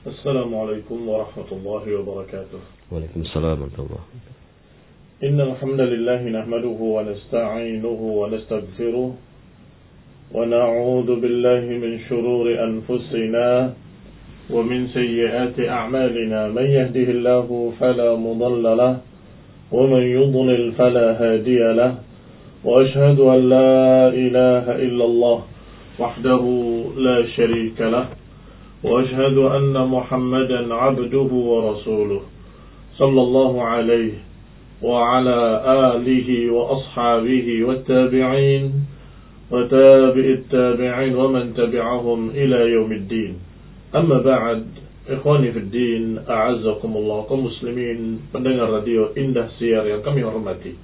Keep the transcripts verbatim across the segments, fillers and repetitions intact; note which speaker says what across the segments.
Speaker 1: السلام عليكم ورحمة الله وبركاته.
Speaker 2: وعليكم السلام ورحمة الله.
Speaker 1: إن الحمد لله نحمده ونستعينه ونستغفره ونعوذ بالله من شرور أنفسنا ومن سيئات أعمالنا. من يهده الله فلا مضل له ومن يضلل فلا هادي له وأشهد أن لا إله إلا الله وحده لا شريك له وأشهد أن محمدا عبده ورسوله صلى الله عليه وعلى آله وأصحابه والتابعين وتابع التابعين ومن تبعهم إلى يوم الدين. أما بعد, ikhwani fi din, a'azzakumullah, kaum muslimin pendengar radio Indah Siar yang kami hormati.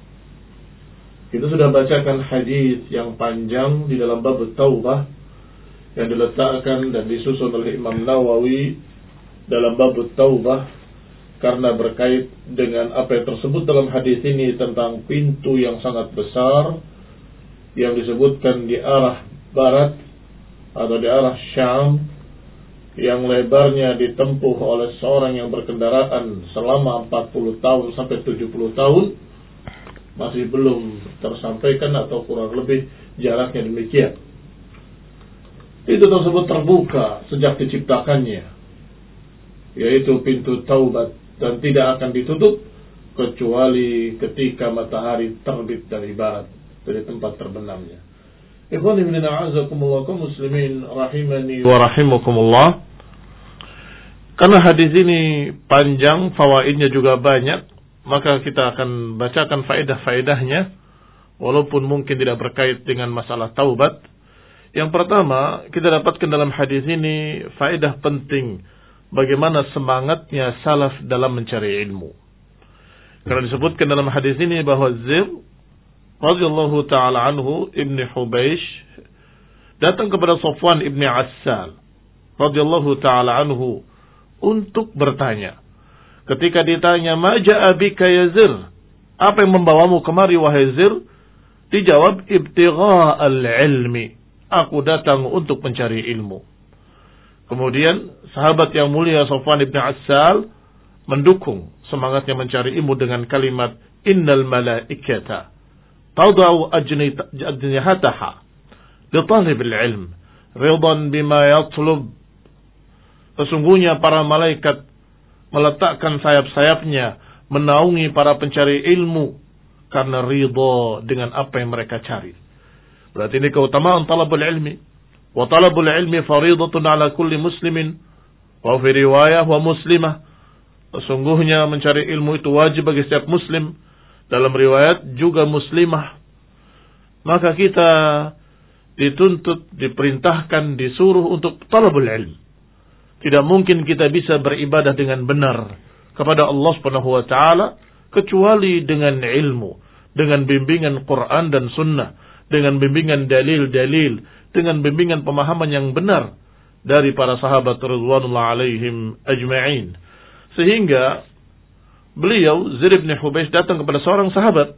Speaker 1: Kita sudah bacakan hadis yang panjang di dalam bab Taubah yang diletakkan dan disusun oleh Imam Nawawi dalam bab Taubah karena berkait dengan apa yang tersebut dalam hadis ini tentang pintu yang sangat besar yang disebutkan di arah barat atau di arah Syam, yang lebarnya ditempuh oleh seorang yang berkendaraan selama empat puluh tahun sampai tujuh puluh tahun, masih belum tersampaikan atau kurang lebih jaraknya demikian. Itu tersebut terbuka sejak diciptakannya, yaitu pintu taubat, dan tidak akan ditutup kecuali ketika matahari terbit dari barat, dari tempat terbenamnya. Ikhwan ibn a'azakumullah, kaum muslimin rahimani wa rahimakumullah. Karena hadis ini panjang, fawaidnya juga banyak, maka kita akan bacakan faedah-faedahnya, walaupun mungkin tidak berkait dengan masalah taubat. Yang pertama, kita dapatkan dalam hadis ini faedah penting bagaimana semangatnya salaf dalam mencari ilmu. Karena disebutkan dalam hadis ini bahwa Zir radhiyallahu taala anhu Ibn Hubeish datang kepada Safwan Ibn Assal radhiyallahu taala anhu untuk bertanya. Ketika ditanya, "Ma ja'a bika ya Zir?" Apa yang membawamu kemari wahai Zir? Dijawab, "Ibtigha al-ilmi." Aku datang untuk mencari ilmu. Kemudian sahabat yang mulia Safwan Ibn Assal mendukung semangatnya mencari ilmu dengan kalimat, "Innal malaikata tadau ajnihataha li talibil ilm ridan bima yatlub." Sesungguhnya para malaikat meletakkan sayap-sayapnya menaungi para pencari ilmu karena ridha dengan apa yang mereka cari. Berarti ini keutamaan talabul ilmi. Wa talabul ilmi faridatun ala kulli muslimin. Wa fi riwayah wa muslimah. Sesungguhnya mencari ilmu itu wajib bagi setiap muslim. Dalam riwayat juga muslimah. Maka kita dituntut, diperintahkan, disuruh untuk talabul ilmi. Tidak mungkin kita bisa beribadah dengan benar kepada Allah Subhanahu wa taala kecuali dengan ilmu, dengan bimbingan Quran dan sunnah, dengan bimbingan dalil-dalil, dengan bimbingan pemahaman yang benar dari para sahabat radhiyallahu alaihim ajma'in. Sehingga beliau Zaid bin Hubeish datang kepada seorang sahabat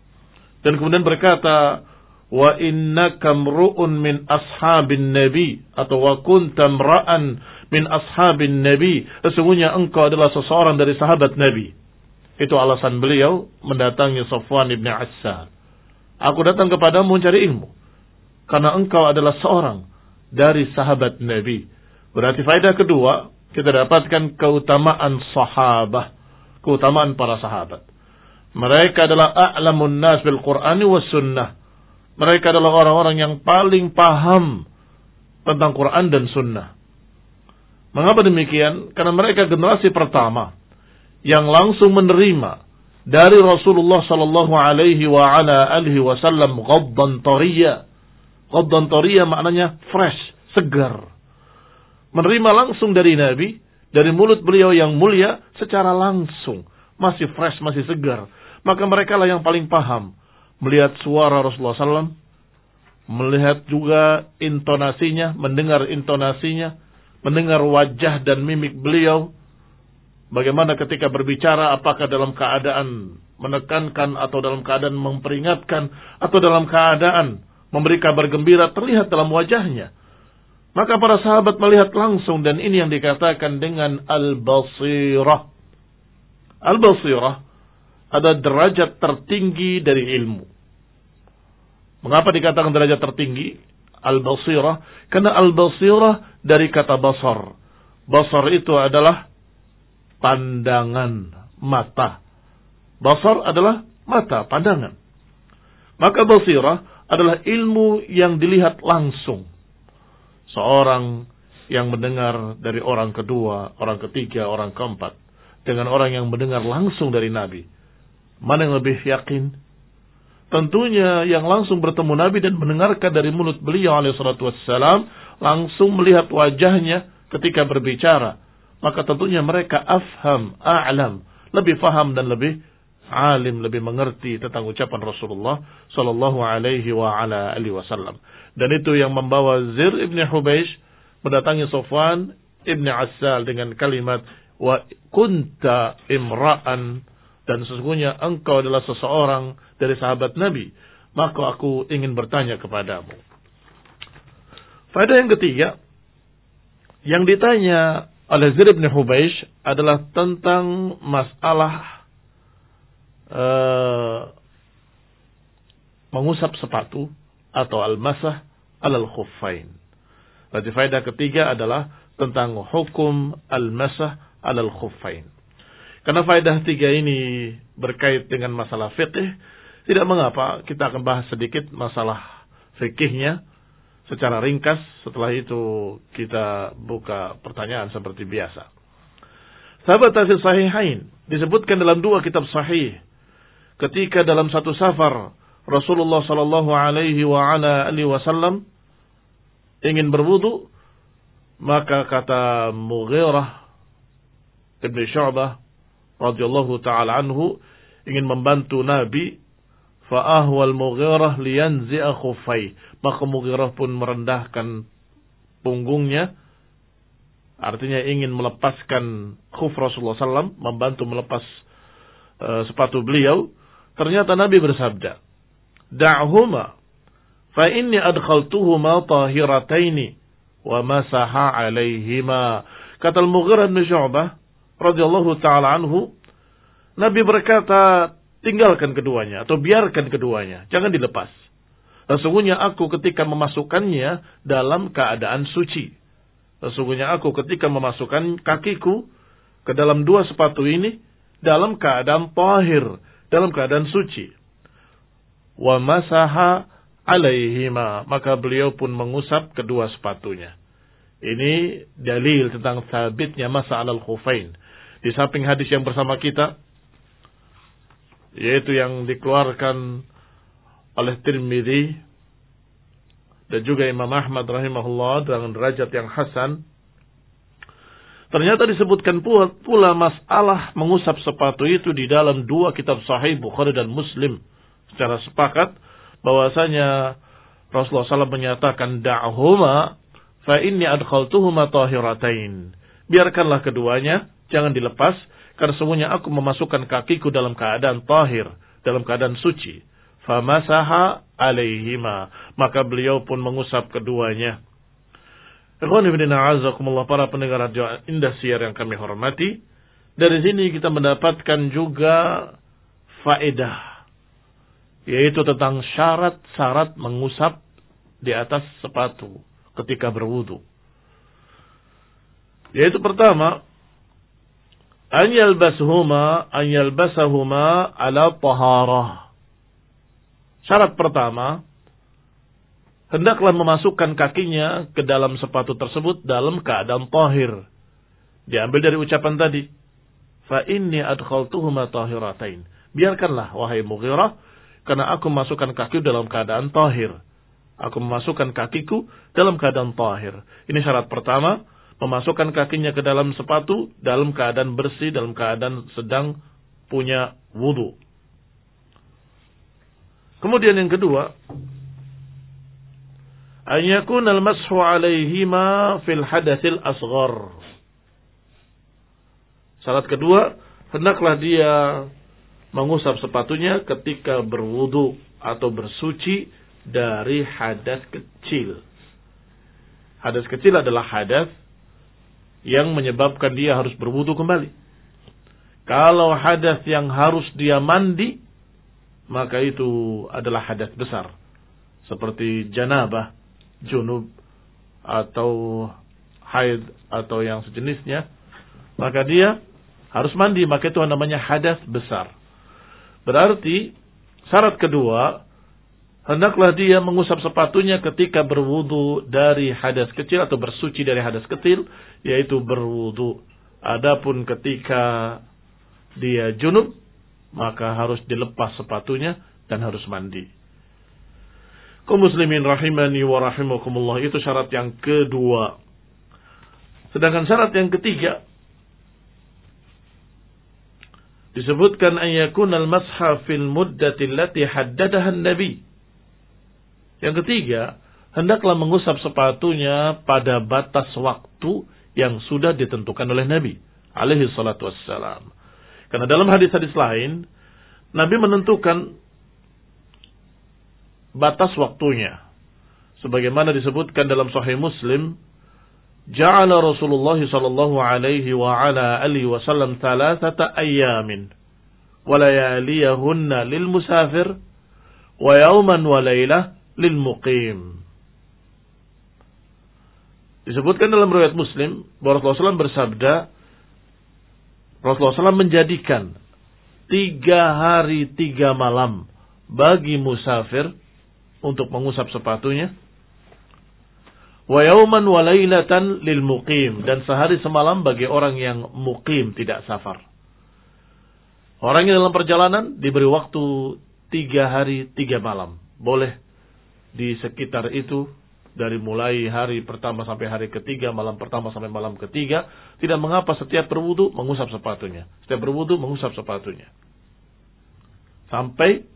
Speaker 1: dan kemudian berkata, "Wa innaka mru'un min ashabin nabi," atau "wa kunta mra'an min ashabin nabi." Sesungguhnya engkau adalah seseorang dari sahabat Nabi. Itu alasan beliau mendatangi Safwan ibn Assal. Aku datang kepadamu mencari ilmu karena engkau adalah seorang dari sahabat Nabi. Berarti faedah kedua, kita dapatkan keutamaan sahabah, keutamaan para sahabat. Mereka adalah a'lamun nas bil Qur'ani was sunnah. Mereka adalah orang-orang yang paling paham tentang Quran dan sunnah. Mengapa demikian? Karena mereka generasi pertama yang langsung menerima dari Rasulullah sallallahu alaihi wa ala alihi wasallam ghaddan tariya. Ghaddan tariya maknanya fresh, segar. Menerima langsung dari Nabi, dari mulut beliau yang mulia secara langsung, masih fresh, masih segar. Maka mereka lah yang paling paham melihat suara Rasulullah sallallahu alaihi wasallam, melihat juga intonasinya, mendengar intonasinya, mendengar wajah dan mimik beliau. Bagaimana ketika berbicara, apakah dalam keadaan menekankan atau dalam keadaan memperingatkan atau dalam keadaan memberi kabar gembira, terlihat dalam wajahnya.
Speaker 2: Maka para sahabat melihat langsung, dan ini yang dikatakan dengan al-basirah. Al-basirah ada derajat tertinggi dari ilmu. Mengapa dikatakan derajat tertinggi al-basirah? Karena al-basirah dari kata basar. Basar itu adalah pandangan mata. Basar adalah mata, pandangan. Maka basirah adalah ilmu yang dilihat langsung. Seorang yang mendengar dari orang kedua, orang ketiga, orang keempat, dengan orang yang mendengar langsung dari Nabi. Mana yang lebih yakin? Tentunya yang langsung bertemu Nabi dan mendengarkan dari mulut beliau alaihi salatu wassalam, langsung melihat wajahnya ketika berbicara. Maka tentunya mereka afham, a'lam, lebih faham dan lebih alim, lebih mengerti tentang ucapan Rasulullah sallallahu alaihi wa ala alihi wasallam. Dan itu yang membawa Zir ibn Hubeish mendatangi Sofwan ibn Assal dengan kalimat wa kunta imra'an, dan sesungguhnya engkau adalah seseorang dari sahabat Nabi, maka aku ingin bertanya kepadamu. Faedah yang ketiga yang ditanya oleh Zir ibn Hubeish adalah tentang masalah uh, mengusap sepatu atau al-masah alal khuffain. Berarti faedah ketiga adalah tentang hukum al-masah alal khuffain. Karena faedah tiga ini berkait dengan masalah fikih, tidak mengapa kita akan bahas sedikit masalah fikihnya secara ringkas. Setelah itu kita buka pertanyaan seperti biasa. Sahabat tafsir sahihain disebutkan dalam dua kitab sahih, ketika dalam satu safar Rasulullah sallallahu alaihi wa ala alihi wasallam ingin berwudu, maka kata Mughirah ibn Syu'bah radhiyallahu taala anhu ingin membantu Nabi, fa ahwal Mughirah liyanzi'a khuffai, maka Mughirah pun merendahkan punggungnya, artinya ingin melepaskan khuf Rasulullah sallallahu alaihi wasallam, membantu melepas uh, sepatu beliau. Ternyata Nabi bersabda, da'huma fa inni adkhaltuhuma tahirataini wa masaha alaihima. Kata Al-Mughirah bin Syu'bah radhiyallahu taala anhu, Nabi berkata, tinggalkan keduanya atau biarkan keduanya, jangan dilepas. Sesungguhnya aku ketika memasukkannya dalam keadaan suci. Sesungguhnya aku ketika memasukkan kakiku ke dalam dua sepatu ini dalam keadaan tahir, dalam keadaan suci. Wa masaha alaihima, maka beliau pun mengusap kedua sepatunya. Ini dalil tentang sabitnya masa alal khufain. Di samping hadis yang bersama kita, yaitu yang dikeluarkan oleh Tirmidzi dan juga Imam Ahmad rahimahullah dengan derajat yang hasan, ternyata disebutkan pula, pula masalah mengusap sepatu itu di dalam dua kitab sahih Bukhari dan Muslim. Secara sepakat bahwasanya Rasulullah sallallahu alaihi wasallam menyatakan da'huma fa inni adkhaltuhuma tahiratain. Biarkanlah keduanya, jangan dilepas, karena sesungguhnya aku memasukkan kakiku dalam keadaan tahir, dalam keadaan suci. Famasaha alaihima, maka beliau pun mengusap keduanya. Ikhwan fillah a'azakumullah, para pendengar radio Indah Siar yang kami hormati, dari sini kita mendapatkan juga faedah, yaitu tentang syarat-syarat mengusap di atas sepatu ketika berwudu. Yaitu pertama, an yalbasuhuma an yalbasahuma ala taharah. Syarat pertama, hendaklah memasukkan kakinya ke dalam sepatu tersebut dalam keadaan tahir. Diambil dari ucapan tadi, fa inni adkhaltuhuma tahiratain. Biarkanlah wahai Mughirah, karena aku memasukkan kaki dalam keadaan tahir. Aku memasukkan kakiku dalam keadaan tahir. Ini syarat pertama, memasukkan kakinya ke dalam sepatu dalam keadaan bersih, dalam keadaan sedang punya wudu. Kemudian yang kedua, an yakuna al-mashu alaihima fil hadatsil asghar. Syarat kedua, hendaklah dia mengusap sepatunya ketika berwudu atau bersuci dari hadas kecil. Hadas kecil adalah hadas yang menyebabkan dia harus berwudu kembali. Kalau hadas yang harus dia mandi, maka itu adalah hadas besar. Seperti janabah, junub, atau haid, atau yang sejenisnya. Maka dia harus mandi, maka itu namanya hadas besar. Berarti syarat kedua, hendaklah dia mengusap sepatunya ketika berwudu dari hadas kecil atau bersuci dari hadas kecil, yaitu berwudu. Adapun ketika dia junub, maka harus dilepas sepatunya dan harus mandi. Kaum muslimin rahimani wa rahimakumullah, itu syarat yang kedua. Sedangkan syarat yang ketiga disebutkan an yakuna al-masha fil muddati allati haddadaha an-nabi. Yang ketiga, hendaklah mengusap sepatunya pada batas waktu yang sudah ditentukan oleh Nabi alaihi salatu wassalam. Karena dalam hadis-hadis lain, Nabi menentukan batas waktunya. Sebagaimana disebutkan dalam Sahih Muslim, ja'ala Rasulullah sallallahu alaihi wa ala alihi wasallam thalathata ayyamin wa layaliyahunna lil musafir wa yawman wa laylah lil muqim. Disebutkan dalam riwayat Muslim bahwa Rasulullah sallallahu alaihi wasallam bersabda, Rasulullah sallallahu alaihi wasallam menjadikan tiga hari tiga malam bagi musafir untuk mengusap sepatunya, wa yauman wa lailatan lil muqim, dan sehari semalam bagi orang yang muqim, tidak safar. Orang yang dalam perjalanan diberi waktu tiga hari tiga malam. Boleh di sekitar itu, dari mulai hari pertama sampai hari ketiga, malam pertama sampai malam ketiga, tidak mengapa setiap berwudu mengusap sepatunya. Setiap berwudu mengusap sepatunya. Sampai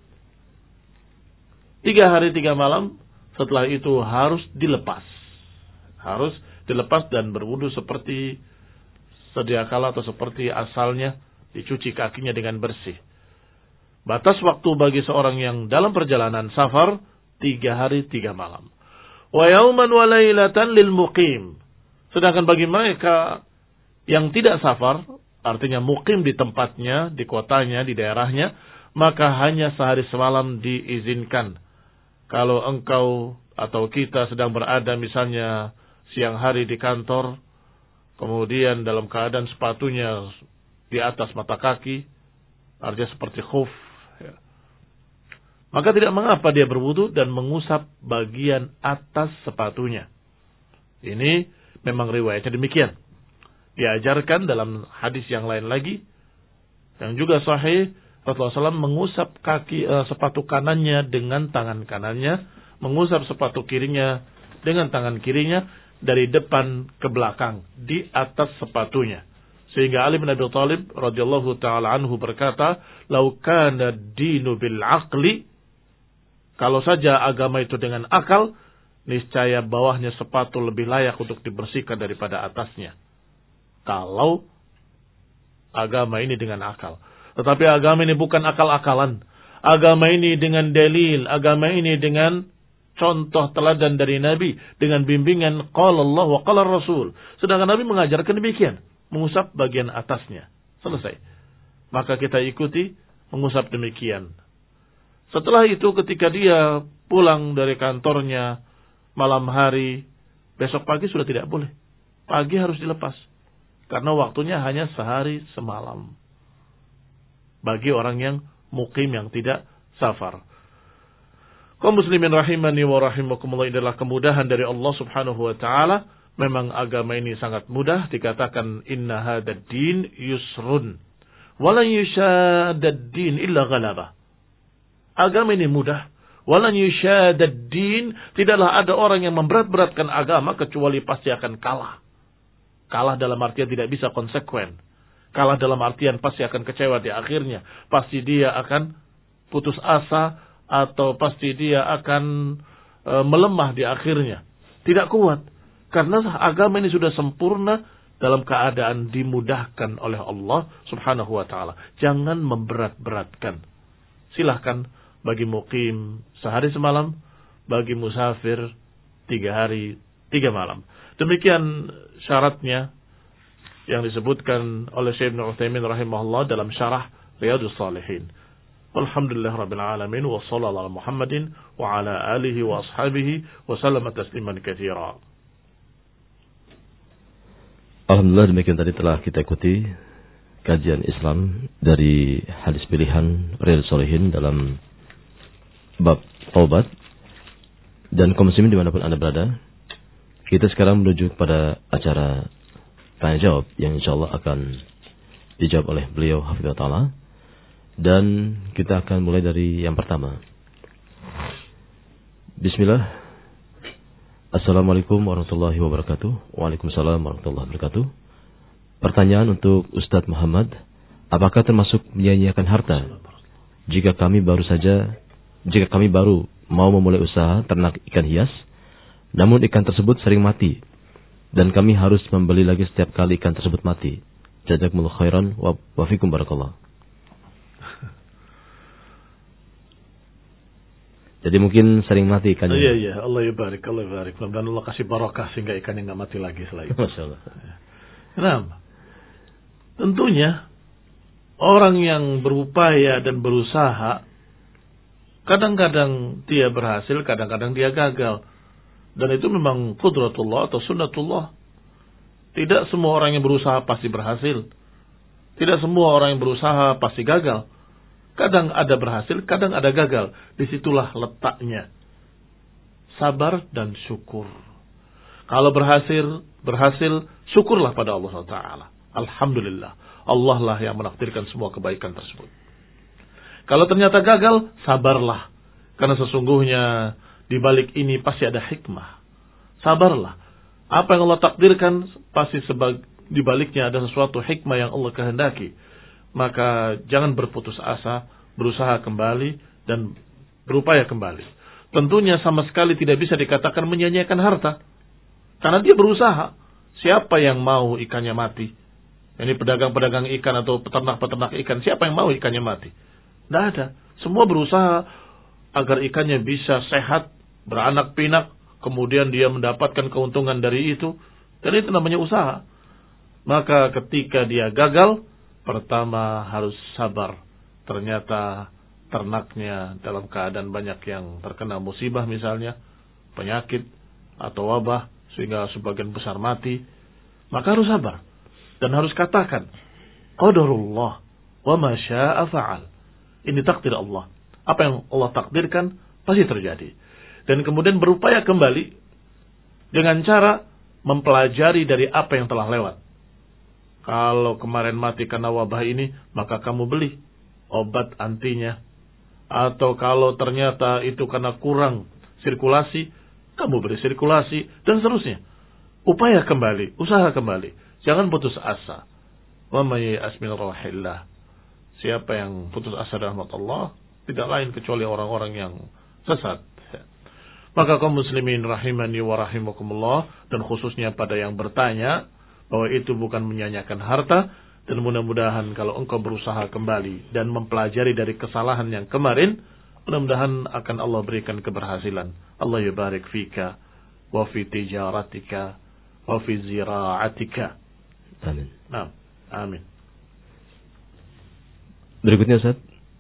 Speaker 2: tiga hari tiga malam, setelah itu harus dilepas. Harus dilepas dan berwudu seperti sedia kala atau seperti asalnya, dicuci kakinya dengan bersih. Batas waktu bagi seorang yang dalam perjalanan safar, tiga hari tiga malam. Wa yauman wa lailatan lil muqim. Sedangkan bagi mereka yang tidak safar, artinya muqim di tempatnya, di kotanya, di daerahnya, maka hanya sehari semalam diizinkan. Kalau engkau atau kita sedang berada misalnya siang hari di kantor, kemudian dalam keadaan sepatunya di atas mata kaki, artinya seperti khuf, ya, maka tidak mengapa dia berwudu dan mengusap bagian atas sepatunya. Ini memang riwayatnya demikian. Diajarkan dalam hadis yang lain lagi, yang juga sahih, Rasulullah shallallahu alaihi wasallam mengusap kaki uh, sepatu kanannya dengan tangan kanannya, mengusap sepatu kirinya dengan tangan kirinya, dari depan ke belakang, di atas sepatunya. Sehingga Ali bin Abi Thalib radhiyallahu taala anhu berkata, "Lau kana dinu bil aqli," kalau saja agama itu dengan akal, niscaya bawahnya sepatu lebih layak untuk dibersihkan daripada atasnya. Kalau agama ini dengan akal. Tetapi agama ini bukan akal-akalan. Agama ini dengan dalil. Agama ini dengan contoh teladan dari Nabi. Dengan bimbingan qala Allah wa qala Rasul. Sedangkan Nabi mengajarkan demikian. Mengusap bagian atasnya. Selesai. Maka kita ikuti mengusap demikian. Setelah itu ketika dia pulang dari kantornya malam hari, besok pagi sudah tidak boleh. Pagi harus dilepas. Karena waktunya hanya sehari semalam. Bagi orang yang muqim, yang tidak safar. Kaum muslimin rahimani wa rahimakumullah, adalah kemudahan dari Allah subhanahu wa ta'ala. Memang agama ini sangat mudah. Dikatakan inna hadad din yusrun walan yushadad din illa ghalabah. Agama ini mudah. Walan yushadad din, tidaklah ada orang yang memberat-beratkan agama kecuali pasti akan kalah. Kalah dalam artian tidak bisa konsekuen. Kalah dalam artian pasti akan kecewa di akhirnya. Pasti dia akan putus asa atau pasti dia akan e, melemah di akhirnya. Tidak kuat. Karena agama ini sudah sempurna dalam keadaan dimudahkan oleh Allah subhanahu wa ta'ala. Jangan memberat-beratkan. Silahkan bagi muqim sehari semalam, bagi musafir tiga hari tiga malam. Demikian syaratnya yang disebutkan oleh Syekh Ibnu Utsaimin rahimahullah dalam syarah Riyadhus Shalihin. Alhamdulillah rabbil alamin wa sallallahu ala Muhammadin wa ala alihi wa ashabihi wa sallama tasliman katsira.
Speaker 3: Alhamdulillah, demikian tadi telah kita ikuti kajian Islam dari hadis pilihan Riyadhus Shalihin dalam bab taubat. Dan kaum muslimin dimanapun Anda berada, kita sekarang menuju kepada acara tanya jawab yang insyaallah akan dijawab oleh beliau hafizahullah ta'ala. Dan kita akan mulai dari yang pertama. Bismillah. Assalamualaikum warahmatullahi wabarakatuh. Waalaikumsalam warahmatullahi wabarakatuh. Pertanyaan untuk Ustadz Muhammad, apakah termasuk menyia-nyiakan harta jika kami baru saja jika kami baru mau memulai usaha ternak ikan hias, namun ikan tersebut sering mati dan kami harus membeli lagi setiap kali ikan tersebut mati? Jazakumullahu khairan wa fikum barakallah. Jadi mungkin sering mati ikannya.
Speaker 2: Iya iya, Allah yabarik, Allah yabarik. Dan Allah kasih barakah sehingga ikannya nggak mati lagi setelah itu.
Speaker 3: Masya Allah.
Speaker 2: Kenapa? Tentunya orang yang berupaya dan berusaha, kadang-kadang dia berhasil, kadang-kadang dia gagal. Dan itu memang qudratullah atau sunnatullah. Tidak semua orang yang berusaha pasti berhasil. Tidak semua orang yang berusaha pasti gagal. Kadang ada berhasil, kadang ada gagal. Disitulah letaknya sabar dan syukur. Kalau berhasil, berhasil, syukurlah pada Allah subhanahu wa taala. Alhamdulillah, Allah lah yang menakdirkan semua kebaikan tersebut. Kalau ternyata gagal, sabarlah. Karena sesungguhnya di balik ini pasti ada hikmah. Sabarlah. Apa yang Allah takdirkan pasti sebag di baliknya ada sesuatu hikmah yang Allah kehendaki. Maka jangan berputus asa, berusaha kembali dan berupaya kembali. Tentunya sama sekali tidak bisa dikatakan menyia-nyiakan harta. Karena dia berusaha. Siapa yang mau ikannya mati? Ini pedagang-pedagang ikan atau peternak-peternak ikan, siapa yang mau ikannya mati? Tidak ada. Semua berusaha agar ikannya bisa sehat, beranak pinak, kemudian dia mendapatkan keuntungan dari itu. Dan itu namanya usaha. Maka ketika dia gagal, pertama harus sabar. Ternyata ternaknya dalam keadaan banyak yang terkena musibah misalnya, penyakit atau wabah, sehingga sebagian besar mati. Maka harus sabar. Dan harus katakan, qadarullah wa ma syaa fa'al. Ini takdir Allah. Apa yang Allah takdirkan pasti terjadi. Dan kemudian berupaya kembali dengan cara mempelajari dari apa yang telah lewat. Kalau kemarin mati karena wabah ini, maka kamu beli obat antinya. Atau kalau ternyata itu karena kurang sirkulasi, kamu beri sirkulasi, dan seterusnya. Upaya kembali, usaha kembali. Jangan putus asa. Wa may ya'as min rahillah. Siapa yang putus asa dari rahmat Allah, tidak lain kecuali orang-orang yang sesat. Maka kaum muslimin rahimani wa rahimakumullah, dan khususnya pada yang bertanya, bahwa itu bukan menyanyiakan harta, dan mudah-mudahan kalau engkau berusaha kembali dan mempelajari dari kesalahan yang kemarin, mudah-mudahan akan Allah berikan keberhasilan. Allah yubarik fika wa fi tijaratika wa fi zira'atika.
Speaker 3: Amin.
Speaker 2: Nah, amin.
Speaker 3: Berikutnya Ustaz,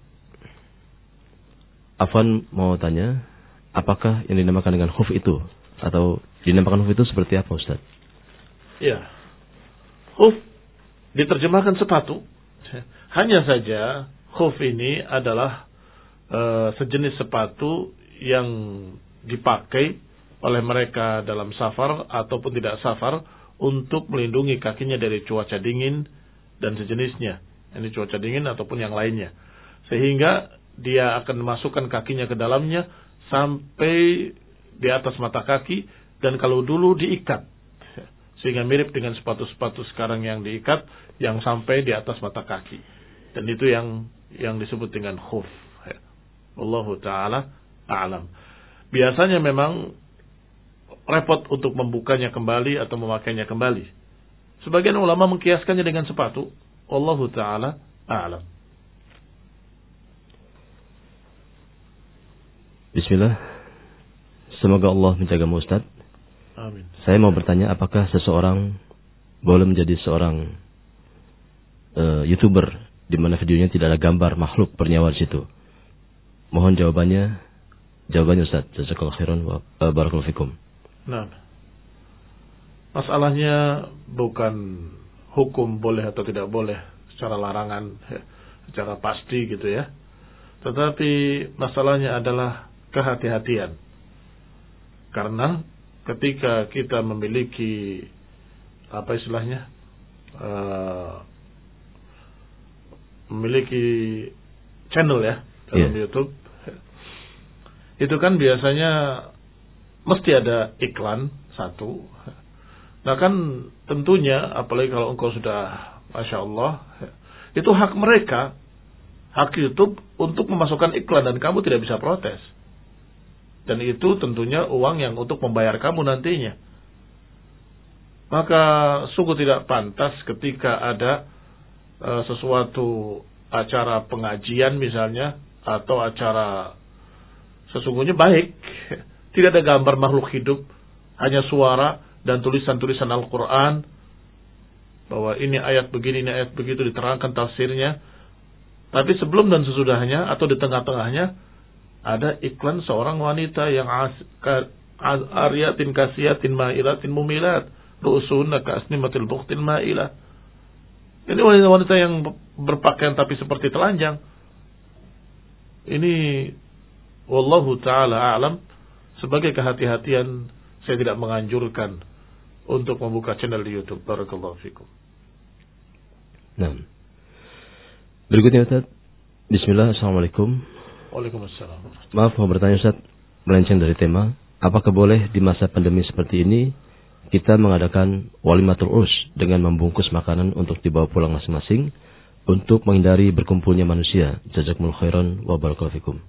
Speaker 3: Afwan mau tanya, apakah yang dinamakan dengan khuf itu, atau dinamakan khuf itu seperti apa Ustaz?
Speaker 2: Ya, khuf diterjemahkan sepatu. Hanya saja khuf ini adalah uh, sejenis sepatu yang dipakai oleh mereka dalam safar ataupun tidak safar untuk melindungi kakinya dari cuaca dingin dan sejenisnya. Ini cuaca dingin ataupun yang lainnya. Sehingga dia akan memasukkan kakinya ke dalamnya sampai di atas mata kaki, dan kalau dulu diikat. Sehingga mirip dengan sepatu-sepatu sekarang yang diikat, yang sampai di atas mata kaki. Dan itu yang yang disebut dengan khuf. Wallahu ta'ala a'lam. Biasanya memang repot untuk membukanya kembali atau memakainya kembali. Sebagian ulama mengkiaskannya dengan sepatu. Wallahu ta'ala a'lam.
Speaker 3: Bismillah. Semoga Allah menjagamu Ustaz.
Speaker 2: Amin.
Speaker 3: Saya mau bertanya, apakah seseorang boleh menjadi seorang uh, YouTuber di mana videonya tidak ada gambar makhluk bernyawa di situ? Mohon jawabannya. Jawabannya Ustaz. Jazakallahu khairan wa barakallahu fikum.
Speaker 2: Nah, masalahnya bukan hukum boleh atau tidak boleh secara larangan, ya, secara pasti gitu ya. Tetapi masalahnya adalah kehati-hatian. Karena ketika kita memiliki apa istilahnya, uh, memiliki channel ya dalam yeah. YouTube, itu kan biasanya mesti ada iklan satu. Nah kan tentunya apalagi kalau engkau sudah Masya Allah, itu hak mereka, hak YouTube untuk memasukkan iklan dan kamu tidak bisa protes. Dan itu tentunya uang yang untuk membayar kamu nantinya. Maka sungguh tidak pantas ketika ada uh, sesuatu acara pengajian misalnya, atau acara sesungguhnya baik, tidak ada gambar makhluk hidup, hanya suara dan tulisan-tulisan Al-Quran, bahwa ini ayat begini, ini ayat begitu, diterangkan tafsirnya. Tapi sebelum dan sesudahnya atau di tengah-tengahnya ada iklan seorang wanita yang ariyatin kasiyatin ma'ilatin mumilat ru'usunna ka'asnimatil buqtil ma'ilah. Ini wanita-wanita yang berpakaian tapi seperti telanjang. Ini wallahu ta'ala a'lam, sebagai kehati-hatian saya tidak menganjurkan untuk membuka channel di YouTube. Barakallahu fikum.
Speaker 3: Nah. Berikutnya Ustaz. Bismillah, Assalamualaikum.
Speaker 2: Waalaikumsalam.
Speaker 3: Maaf mau bertanya Ustaz, melenceng dari tema. Apakah boleh di masa pandemi seperti ini kita mengadakan walimatul urs dengan membungkus makanan untuk dibawa pulang masing-masing untuk menghindari berkumpulnya manusia? Jazakumullahu khairan wa barakallahu fikum.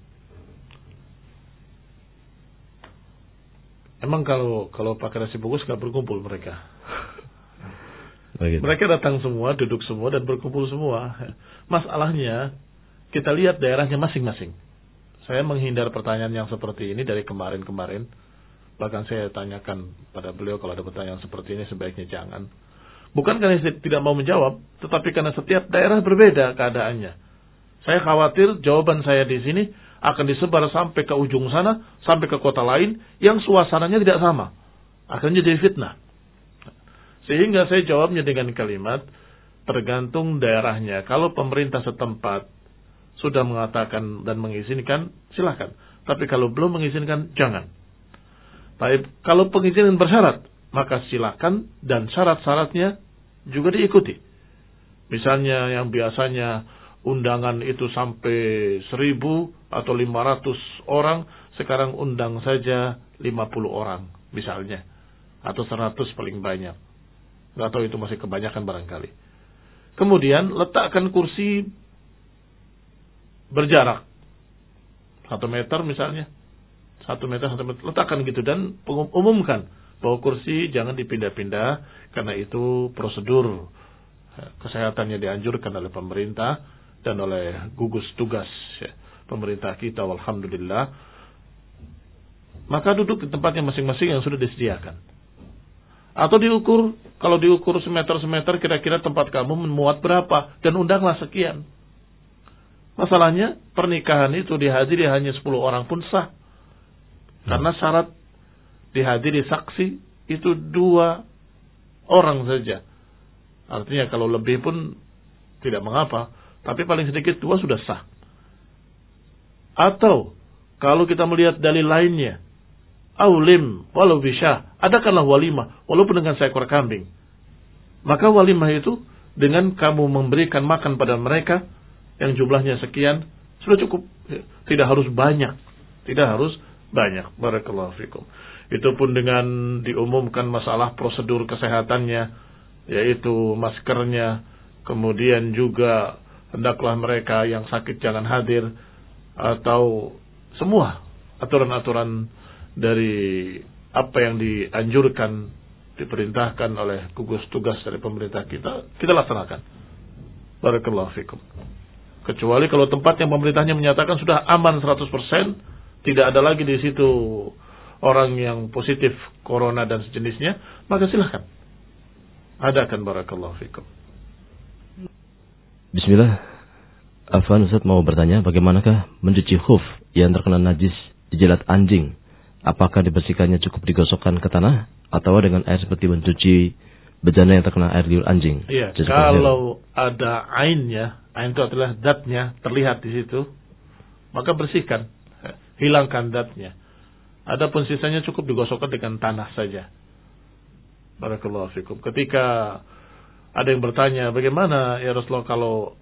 Speaker 2: Emang kalau kalau pakai nasi bungkus nggak berkumpul mereka?
Speaker 3: Begitu.
Speaker 2: Mereka datang semua, duduk semua dan berkumpul semua. Masalahnya kita lihat daerahnya masing-masing. Saya menghindar pertanyaan yang seperti ini dari kemarin-kemarin. Bahkan saya tanyakan pada beliau kalau ada pertanyaan seperti ini sebaiknya jangan. Bukan karena saya tidak mau menjawab, tetapi karena setiap daerah berbeda keadaannya. Saya khawatir jawaban saya di sini akan disebar sampai ke ujung sana, sampai ke kota lain yang suasananya tidak sama. Akan jadi fitnah. Sehingga saya jawabnya dengan kalimat, tergantung daerahnya. Kalau pemerintah setempat sudah mengatakan dan mengizinkan, silakan. Tapi kalau belum mengizinkan, jangan. Tapi kalau pengizinan bersyarat, maka silakan dan syarat-syaratnya juga diikuti. Misalnya yang biasanya undangan itu sampai seribu atau lima ratus orang, sekarang undang saja lima puluh orang misalnya. Atau seratus paling banyak. Nggak tahu itu masih kebanyakan barangkali. Kemudian letakkan kursi berjarak satu meter misalnya, satu meter satu meter, letakkan gitu dan umumkan bahwa kursi jangan dipindah-pindah karena itu prosedur kesehatannya dianjurkan oleh pemerintah dan oleh gugus tugas ya, pemerintah kita, walhamdulillah. Maka duduk di tempatnya masing-masing yang sudah disediakan. Atau diukur, kalau diukur semeter-semeter kira-kira tempat kamu memuat berapa dan undanglah sekian. Masalahnya pernikahan itu dihadiri hanya sepuluh orang pun sah. Karena syarat dihadiri saksi itu dua orang saja. Artinya kalau lebih pun tidak mengapa, tapi paling sedikit dua sudah sah. Atau kalau kita melihat dalil lainnya, aulim walau bisyah, adakanlah walimah walaupun dengan seekor kambing. Maka walimah itu dengan kamu memberikan makan pada mereka yang jumlahnya sekian sudah cukup. Tidak harus banyak, tidak harus banyak. Barakallahu fikum. Itu pun dengan diumumkan masalah prosedur kesehatannya, yaitu maskernya, kemudian juga hendaklah mereka yang sakit jangan hadir, atau semua aturan-aturan dari apa yang dianjurkan, diperintahkan oleh gugus tugas dari pemerintah kita, kita laksanakan. Barakallahu fikum. Kecuali kalau tempat yang pemerintahnya menyatakan sudah aman seratus persen, tidak ada lagi di situ orang yang positif corona dan sejenisnya, maka silahkan adakan. Barakallahu fikum.
Speaker 3: Bismillah. Afwan, Ustaz mau bertanya, bagaimanakah mencuci khuf yang terkena najis dijilat anjing? Apakah dibersihkannya cukup digosokkan ke tanah atau dengan air seperti mencuci bejana yang terkena air liur anjing?
Speaker 2: Iya, kalau ada ainnya, ain itu adalah datnya terlihat di situ, maka bersihkan, hilangkan datnya. Adapun sisanya cukup digosokkan dengan tanah saja. Barakallahu fikum. Ketika ada yang bertanya, bagaimana ya Rasulullah kalau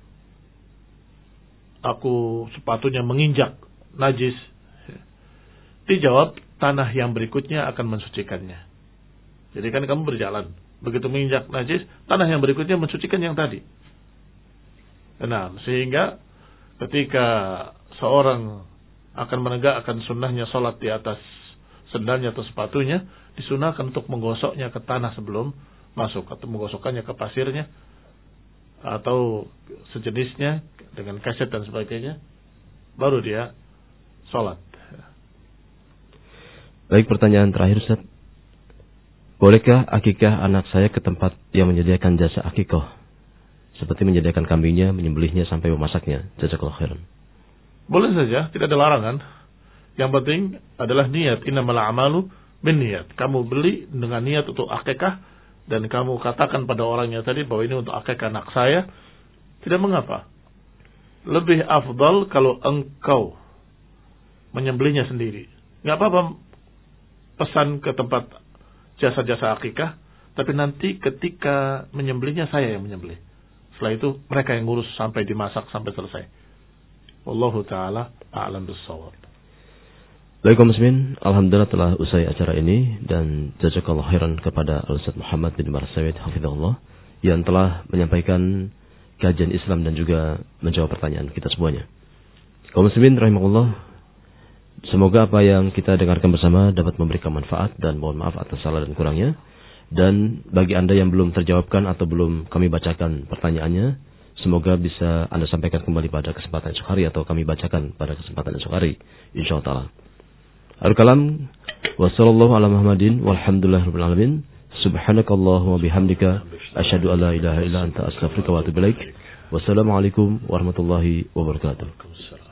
Speaker 2: aku sepatunya menginjak najis? Dijawab, tanah yang berikutnya akan mensucikannya. Jadi kan kamu berjalan, begitu menginjak najis, tanah yang berikutnya mensucikan yang tadi. Nah, sehingga ketika seorang akan menegakkan sunnahnya salat di atas sendalnya atau sepatunya, disunahkan untuk menggosoknya ke tanah sebelum masuk, atau menggosokkannya ke pasirnya atau sejenisnya dengan kaset dan sebagainya, baru dia sholat.
Speaker 3: Baik, pertanyaan terakhir Ustaz. Bolehkah akikah anak saya ke tempat yang menyediakan jasa akikah, seperti menyediakan kambingnya, menyembelihnya sampai memasaknya? Jazakallahu khairan.
Speaker 2: Boleh saja, tidak ada larangan. Yang penting adalah niat. Innamal a'malu binniyat. Kamu beli dengan niat untuk akikah, dan kamu katakan pada orangnya tadi bahwa ini untuk akikah anak saya, tidak mengapa. Lebih afdal kalau engkau menyembelihnya sendiri. Nggak apa-apa pesan ke tempat jasa-jasa akikah, tapi nanti ketika menyembelihnya saya yang menyembelih. Setelah itu mereka yang ngurus sampai dimasak sampai selesai. Wallahu ta'ala a'lam bis-shawab.
Speaker 3: Baik kaum muslimin, alhamdulillah telah usai acara ini, dan jazakallahu khairan kepada Al-Ustaz Muhammad bin Marsawid hafizahullah yang telah menyampaikan kajian Islam dan juga menjawab pertanyaan kita semuanya. Kaum muslimin rahimahullah, semoga apa yang kita dengarkan bersama dapat memberikan manfaat, dan mohon maaf atas salah dan kurangnya. Dan bagi Anda yang belum terjawabkan atau belum kami bacakan pertanyaannya, semoga bisa Anda sampaikan kembali pada kesempatan esok hari, atau kami bacakan pada kesempatan esok hari, insyaallah. Al-kalam wa sallallahu ala Muhammadin walhamdulillahi rabbil alamin. Subhanakallahumma bihamdika asyhadu an la ilaha illa anta astaghfiruka wa atubu ilaik. Wassalamualaikum warahmatullahi wabarakatuh.